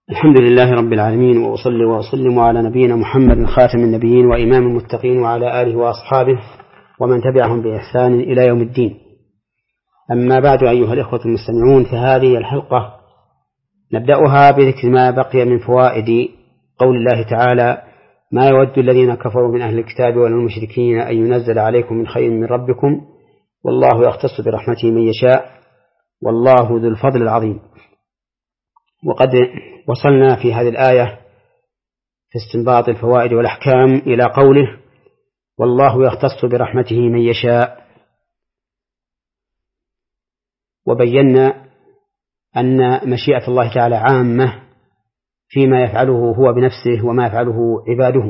الحمد لله رب العالمين، وأصلي وأسلم على نبينا محمد خاتم النبيين وإمام المتقين وعلى آله وأصحابه ومن تبعهم بإحسان إلى يوم الدين. أما بعد، أيها الإخوة المستمعون، فهذه الحلقة نبدأها بذكر ما بقي من فوائد قول الله تعالى: ما يود الذين كفروا من أهل الكتاب ولا المشركين أن ينزل عليكم من خير من ربكم والله يختص برحمته من يشاء والله ذو الفضل العظيم. وقد وصلنا في هذه الآية في استنباط الفوائد والأحكام إلى قوله: والله يختص برحمته من يشاء. وبينا أن مشيئة الله تعالى عامة فيما يفعله هو بنفسه وما يفعله عباده،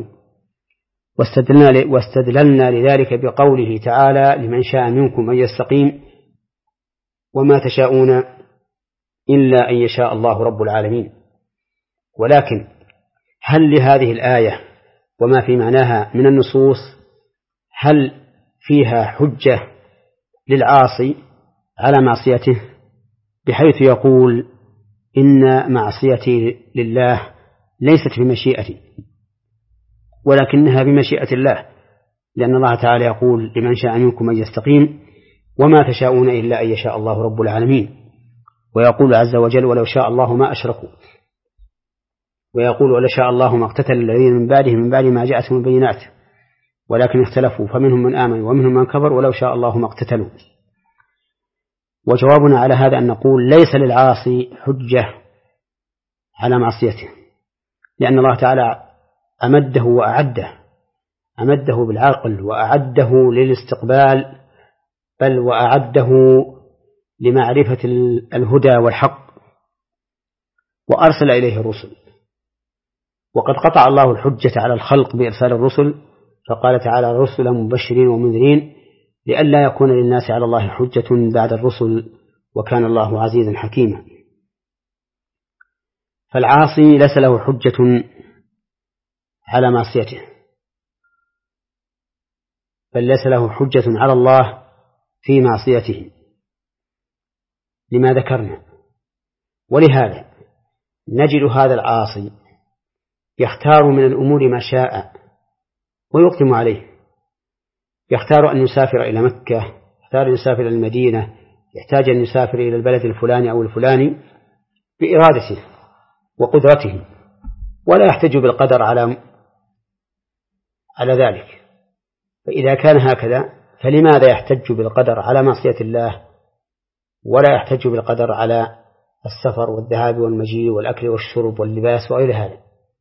واستدللنا لذلك بقوله تعالى: لمن شاء منكم أن يستقيم وما تشاءون إلا أن يشاء الله رب العالمين. ولكن هل لهذه الآية وما في معناها من النصوص هل فيها حجة للعاصي على معصيته، بحيث يقول: إن معصيتي لله ليست بمشيئتي ولكنها بمشيئة الله، لأن الله تعالى يقول: لمن شاء منكم أن يستقيم وما تشاءون إلا أن يشاء الله رب العالمين. ويقول عز وجل: ولو شاء الله ما أشركوا. ويقول: ولو شاء الله ما اقتتل الذين من بعد ما جاءتهم البينات ولكن اختلفوا فمنهم من آمن ومنهم من كفر ولو شاء الله ما اقتتلوا. وجوابنا على هذا أن نقول: ليس للعاصي حجة على معصيته، لأن الله تعالى أمده أمده بالعقل وأعده للاستقبال، بل وأعده لمعرفة الهدى والحق، وأرسل إليه الرسل. وقد قطع الله الحجة على الخلق بإرسال الرسل، فقال تعالى: رسلا مبشرين ومنذرين لئلا يكون للناس على الله حجة بعد الرسل وكان الله عزيزا حكيما. فالعاصي ليس له حجة على معصيته، بل ليس له حجة على الله في معصيته لما ذكرنا. ولهذا نجد هذا العاصي يختار من الأمور ما شاء ويقدم عليه، يختار أن يسافر إلى مكة، يختار أن يسافر إلى المدينة، يحتاج أن يسافر إلى البلد الفلاني أو الفلاني بإرادته وقدرته، ولا يحتج بالقدر على ذلك. فإذا كان هكذا فلماذا يحتج بالقدر على معصية الله ولا يحتج بالقدر على السفر والذهاب والمجيء والأكل والشرب واللباس وغير هذا؟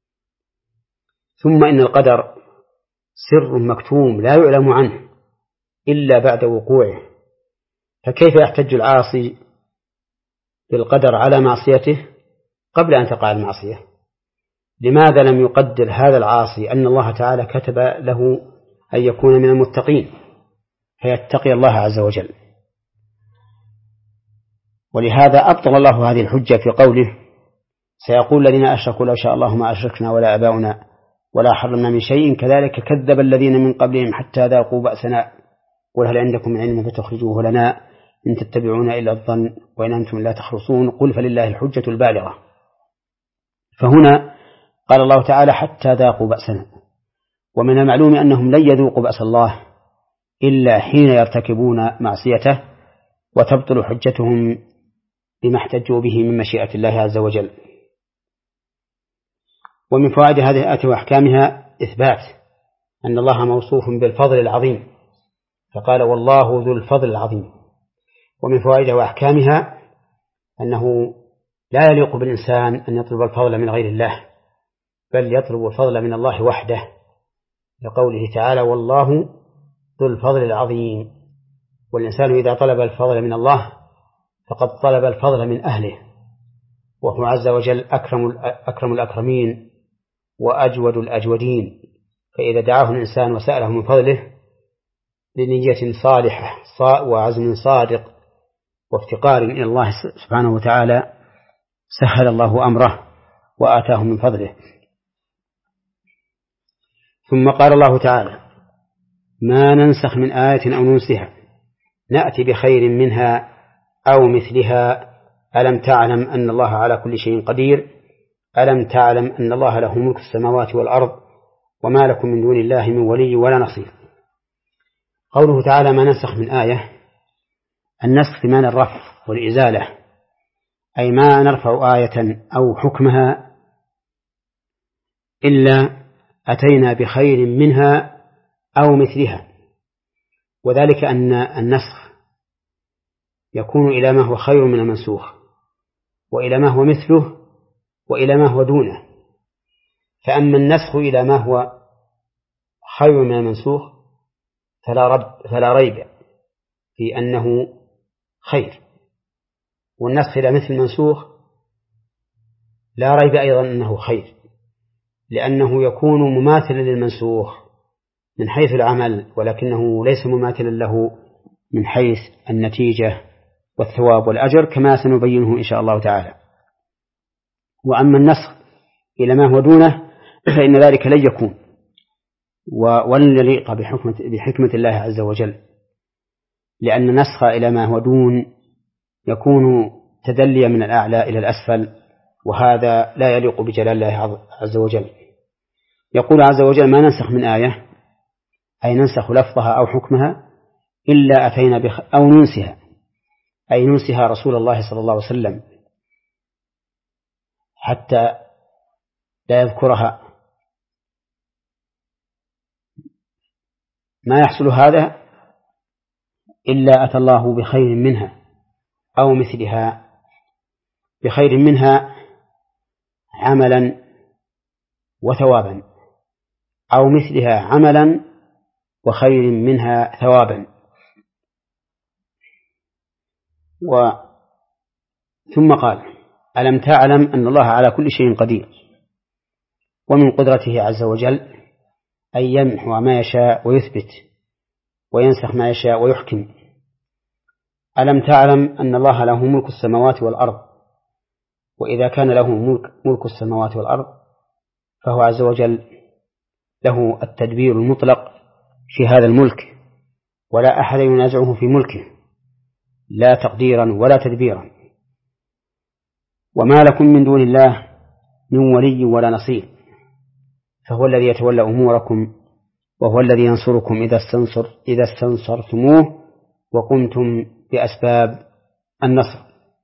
ثم إن القدر سر مكتوم لا يعلم عنه إلا بعد وقوعه، فكيف يحتج العاصي بالقدر على معصيته قبل أن تقع المعصية؟ لماذا لم يقدر هذا العاصي أن الله تعالى كتب له أن يكون من المتقين فيتقي الله عز وجل؟ ولهذا أبطل الله هذه الحجة في قوله: سيقول الذين أشركوا لو شاء الله ما أشركنا ولا آباؤنا ولا حرمنا من شيء كذلك كذب الذين من قبلهم حتى ذاقوا بأسنا قل هل عندكم من علم فتخرجوه لنا إن تتبعون إلا الظن وإن أنتم لا تخرصون قل فلله الحجة البالغة. فهنا قال الله تعالى: حتى ذاقوا بأسنا، ومن المعلوم أنهم لن يذوقوا بأس الله إلا حين يرتكبون معصيته وتبطل حجتهم بما احتجوا به من مشيئة الله عز وجل. ومن فوائد هذه الآية وأحكامها إثبات أن الله موصوف بالفضل العظيم، فقال: والله ذو الفضل العظيم. ومن فوائد وأحكامها أنه لا يليق بالإنسان أن يطلب الفضل من غير الله، بل يطلب الفضل من الله وحده، لقوله تعالى: والله ذو الفضل العظيم. والإنسان إذا طلب الفضل من الله فقد طلب الفضل من أهله، وهو عز وجل أكرم الأكرمين وأجود الأجودين. فإذا دعاه الإنسان وسأله من فضله بنية صالحة وعزم صادق وافتقار إلى الله سبحانه وتعالى سهل الله أمره وآتاه من فضله. ثم قال الله تعالى: ما ننسخ من آية أو ننسها نأتي بخير منها أو مثلها ألم تعلم أن الله على كل شيء قدير ألم تعلم أن الله له ملك السماوات والأرض وما لكم من دون الله من ولي ولا نصير. قوله تعالى ما ننسخ من آية، النسخ بمعنى الرفع والإزالة، أي ما نرفع آية أو حكمها إلا أتينا بخير منها أو مثلها، وذلك أن النسخ يكون إلى ما هو خير من المنسوخ، وإلى ما هو مثله، وإلى ما هو دونه. فأما النسخ إلى ما هو خير من المنسوخ فلا ريب في أنه خير، والنسخ إلى مثل المنسوخ لا ريب أيضا أنه خير، لأنه يكون مماثلا للمنسوخ من حيث العمل، ولكنه ليس مماثلا له من حيث النتيجة والثواب والأجر، كما سنبينه إن شاء الله تعالى. وأما النسخ إلى ما هو دونه فإن ذلك لن يكون ولن يليق بحكمة الله عز وجل، لأن النسخ إلى ما هو دون يكون تدليا من الأعلى إلى الأسفل، وهذا لا يليق بجلال الله عز وجل. يقول عز وجل ما ننسخ من آية، أي ننسخ لفظها أو حكمها إلا أتينا أو ننسها، أي ننسها رسول الله صلى الله عليه وسلم حتى لا يذكرها. ما يحصل هذا إلا أتى الله بخير منها أو مثلها، بخير منها عملا وثوابا، أو مثلها عملا وخير منها ثوابا. ثم قال ألم تعلم أن الله على كل شيء قدير، ومن قدرته عز وجل أن يمحو ما يشاء ويثبت، وينسخ ما يشاء ويحكم. ألم تعلم أن الله له ملك السماوات والأرض، وإذا كان له ملك السماوات والأرض فهو عز وجل له التدبير المطلق في هذا الملك، ولا أحد ينازعه في ملكه لا تقديرا ولا تدبيرا. وما لكم من دون الله من ولي ولا نصير، فهو الذي يتولى أموركم، وهو الذي ينصركم إذا استنصرتموه وقمتم بأسباب النصر.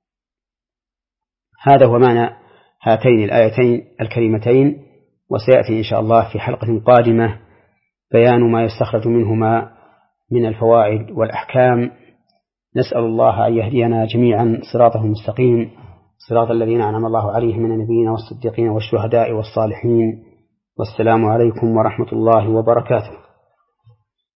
هذا هو معنى هاتين الآيتين الكريمتين، وسيأتي إن شاء الله في حلقة قادمة بيان ما يستخرج منهما من الفوائد والأحكام. نسأل الله أن يهدينا جميعا صراطه المستقيم، صراط الذين أنعم الله عليهم من النبيين والصديقين والشهداء والصالحين. والسلام عليكم ورحمة الله وبركاته.